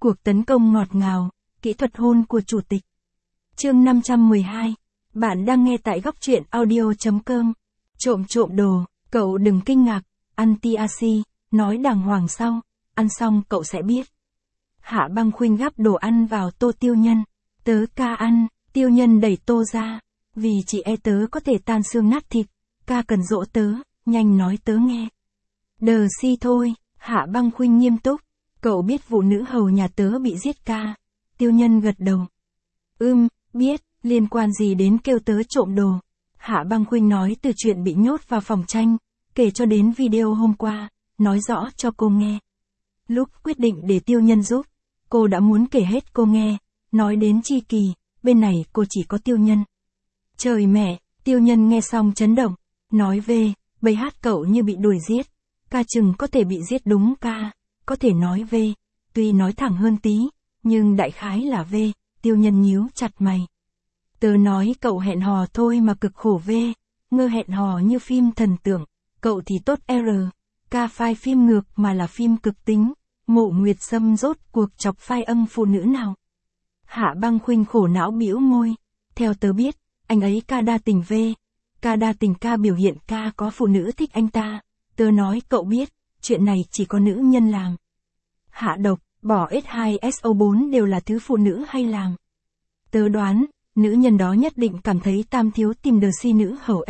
Cuộc tấn công ngọt ngào, kỹ thuật hôn của chủ tịch. Chương 512. Bạn đang nghe tại góc truyện audio.com. Trộm đồ, cậu đừng kinh ngạc, ăn TRC, nói đàng hoàng sau, ăn xong cậu sẽ biết. Hạ Băng Khuynh gắp đồ ăn vào tô Tiêu Nhân. Tớ ca ăn, Tiêu Nhân đẩy tô ra. Vì chị e tớ có thể tan xương nát thịt, ca cần dỗ tớ, nhanh nói tớ nghe. Đờ si thôi, Hạ Băng Khuynh nghiêm túc. Cậu biết vụ nữ hầu nhà tớ bị giết ca. Tiêu Nhân gật đầu. Biết, liên quan gì đến kêu tớ trộm đồ. Hạ Băng Khuynh nói từ chuyện bị nhốt vào phòng tranh, kể cho đến video hôm qua, nói rõ cho cô nghe. Lúc quyết định để Tiêu Nhân giúp, cô đã muốn kể hết cô nghe, nói đến Chi Kỳ, bên này cô chỉ có Tiêu Nhân. Trời mẹ, Tiêu Nhân nghe xong chấn động, nói về, bầy hát cậu như bị đuổi giết, ca chừng có thể bị giết đúng ca, có thể nói về, tuy nói thẳng hơn tí, nhưng đại khái là về, Tiêu Nhân nhíu chặt mày. Tớ nói cậu hẹn hò thôi mà cực khổ về, ngơ hẹn hò như phim thần tượng, cậu thì tốt ca phai phim ngược mà là phim cực tính, Mộ Nguyệt Sâm rốt cuộc chọc phai âm phụ nữ nào. Hạ Băng Khuynh khổ não bĩu môi, theo tớ biết, anh ấy ca đa tình về, ca đa tình ca biểu hiện ca có phụ nữ thích anh ta, tớ nói cậu biết, chuyện này chỉ có nữ nhân làm. Hạ độc, bỏ S2SO4 đều là thứ phụ nữ hay làm. Tớ đoán, nữ nhân đó nhất định cảm thấy Tam Thiếu tìm đờ si nữ hầu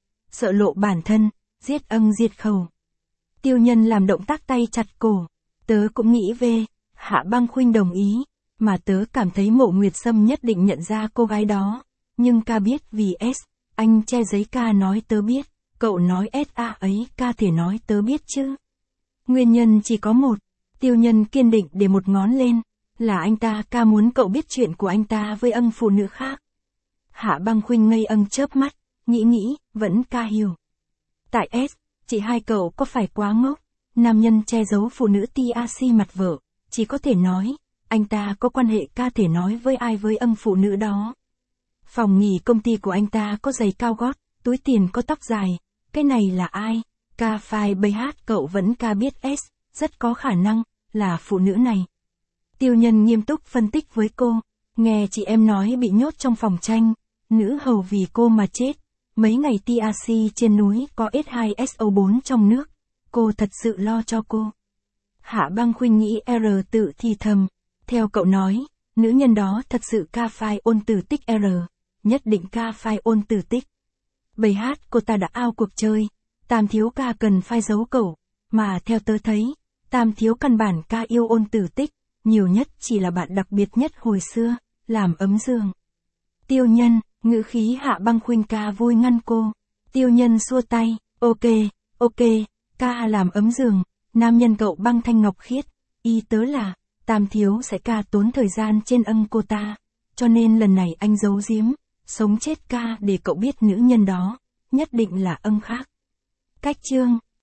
sợ lộ bản thân, giết ân diệt khẩu. Tiêu Nhân làm động tác tay chặt cổ. Tớ cũng nghĩ về, Hạ Băng Khuynh đồng ý, mà tớ cảm thấy Mộ Nguyệt Sâm nhất định nhận ra cô gái đó, nhưng ca biết vì anh che giấy ca nói tớ biết, cậu nói SA ấy ca thể nói tớ biết chứ. Nguyên nhân chỉ có một, Tiêu Nhân kiên định để một ngón lên, là anh ta ca muốn cậu biết chuyện của anh ta với ân phụ nữ khác. Hạ Băng Khuynh ngây chớp mắt, nghĩ, vẫn ca hiểu. Tại chị hai cậu có phải quá ngốc, nam nhân che giấu phụ nữ TRC mặt vợ, chỉ có thể nói, anh ta có quan hệ ca thể nói với ai với ân phụ nữ đó. Phòng nghỉ công ty của anh ta có giày cao gót, túi tiền có tóc dài, cái này là ai? Ca phai bầy hát cậu vẫn ca biết rất có khả năng, là phụ nữ này. Tiêu Nhân nghiêm túc phân tích với cô, nghe chị em nói bị nhốt trong phòng tranh, nữ hầu vì cô mà chết, mấy ngày TRC trên núi có S2SO4 trong nước, cô thật sự lo cho cô. Hạ Băng Khuynh nghĩ tự thì thầm, theo cậu nói, nữ nhân đó thật sự ca phai ôn tử tích nhất định ca phai ôn tử tích. Bầy hát cô ta đã ao cuộc chơi, Tam Thiếu ca cần phai giấu cậu, mà theo tớ thấy, Tam Thiếu căn bản ca yêu ôn tử tích, nhiều nhất chỉ là bạn đặc biệt nhất hồi xưa, làm ấm giường. Tiêu Nhân, ngữ khí Hạ Băng Khuynh ca vui ngăn cô. Tiêu Nhân xua tay, ok, ca làm ấm giường, nam nhân cậu Băng Thanh Ngọc Khiết, ý tớ là, Tam Thiếu sẽ ca tốn thời gian trên ân cô ta, cho nên lần này anh giấu giếm, sống chết ca để cậu biết nữ nhân đó, nhất định là ân khác. Cách chương